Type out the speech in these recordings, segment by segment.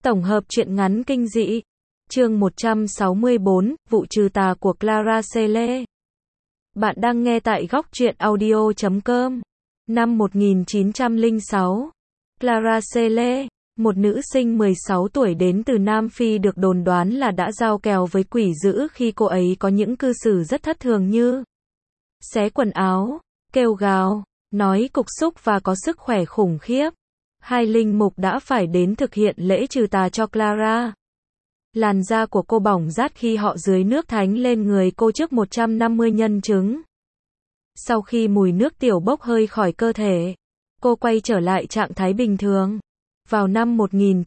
Tổng hợp truyện ngắn kinh dị. Chương 164, vụ trừ tà của Clara Sele. Bạn đang nghe tại góc truyện audio.com. Năm 1906, Clara Sele, một nữ sinh 16 tuổi đến từ Nam Phi được đồn đoán là đã giao kèo với quỷ dữ khi cô ấy có những cư xử rất thất thường như xé quần áo, kêu gào, nói cục súc và có sức khỏe khủng khiếp. Hai linh mục đã phải đến thực hiện lễ trừ tà cho Clara. Làn da của cô bỏng rát khi họ dưới nước thánh lên người cô trước 150 nhân chứng. Sau khi mùi nước tiểu bốc hơi khỏi cơ thể, cô quay trở lại trạng thái bình thường. Vào năm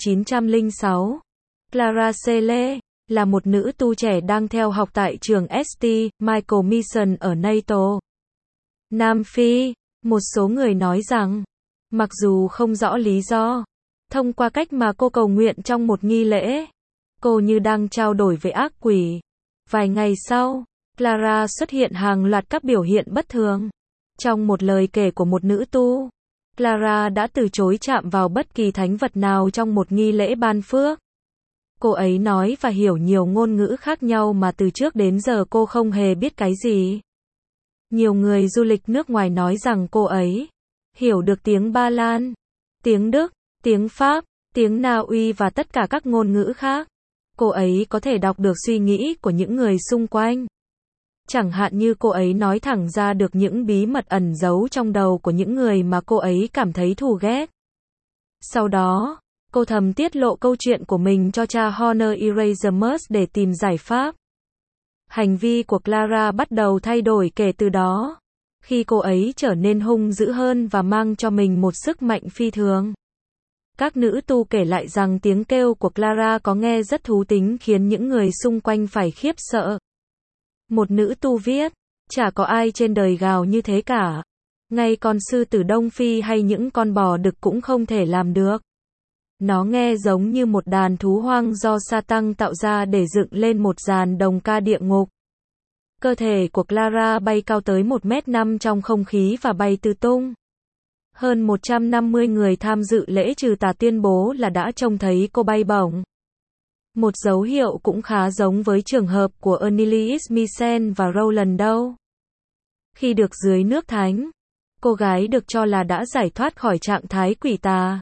1906, Clara Sele là một nữ tu trẻ đang theo học tại trường St. Michael Mission ở Natal, Nam Phi. Một số người nói rằng, mặc dù không rõ lý do, thông qua cách mà cô cầu nguyện trong một nghi lễ, cô như đang trao đổi với ác quỷ. Vài ngày sau, Clara xuất hiện hàng loạt các biểu hiện bất thường. Trong một lời kể của một nữ tu, Clara đã từ chối chạm vào bất kỳ thánh vật nào trong một nghi lễ ban phước. Cô ấy nói và hiểu nhiều ngôn ngữ khác nhau mà từ trước đến giờ cô không hề biết cái gì. Nhiều người du lịch nước ngoài nói rằng cô ấy hiểu được tiếng Ba Lan, tiếng Đức, tiếng Pháp, tiếng Na Uy và tất cả các ngôn ngữ khác. Cô ấy có thể đọc được suy nghĩ của những người xung quanh. Chẳng hạn như cô ấy nói thẳng ra được những bí mật ẩn giấu trong đầu của những người mà cô ấy cảm thấy thù ghét. Sau đó, cô thầm tiết lộ câu chuyện của mình cho cha Honor Erasmus để tìm giải pháp. Hành vi của Clara bắt đầu thay đổi kể từ đó, khi cô ấy trở nên hung dữ hơn và mang cho mình một sức mạnh phi thường. Các nữ tu kể lại rằng tiếng kêu của Clara có nghe rất thú tính khiến những người xung quanh phải khiếp sợ. Một nữ tu viết, chả có ai trên đời gào như thế cả. Ngay con sư tử Đông Phi hay những con bò đực cũng không thể làm được. Nó nghe giống như một đàn thú hoang do Satan tạo ra để dựng lên một dàn đồng ca địa ngục. Cơ thể của Clara bay cao tới 1m5 trong không khí và bay tứ tung. Hơn 150 người tham dự lễ trừ tà tuyên bố là đã trông thấy cô bay bổng. Một dấu hiệu cũng khá giống với trường hợp của Annelies Michel và Roland Doe. Khi được dưới nước thánh, cô gái được cho là đã giải thoát khỏi trạng thái quỷ tà.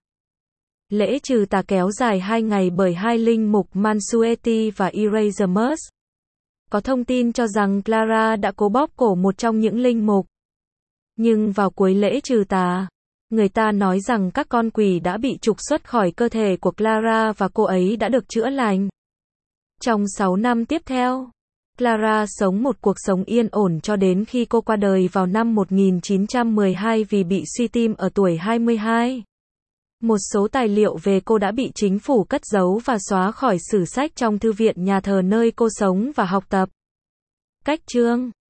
Lễ trừ tà kéo dài 2 ngày bởi hai linh mục Mansueti và Erasmus. Có thông tin cho rằng Clara đã cố bóp cổ một trong những linh mục. Nhưng vào cuối lễ trừ tà, người ta nói rằng các con quỷ đã bị trục xuất khỏi cơ thể của Clara và cô ấy đã được chữa lành. Trong 6 năm tiếp theo, Clara sống một cuộc sống yên ổn cho đến khi cô qua đời vào năm 1912 vì bị suy tim ở tuổi 22. Một số tài liệu về cô đã bị chính phủ cất giấu và xóa khỏi sử sách trong thư viện nhà thờ nơi cô sống và học tập. Cách chương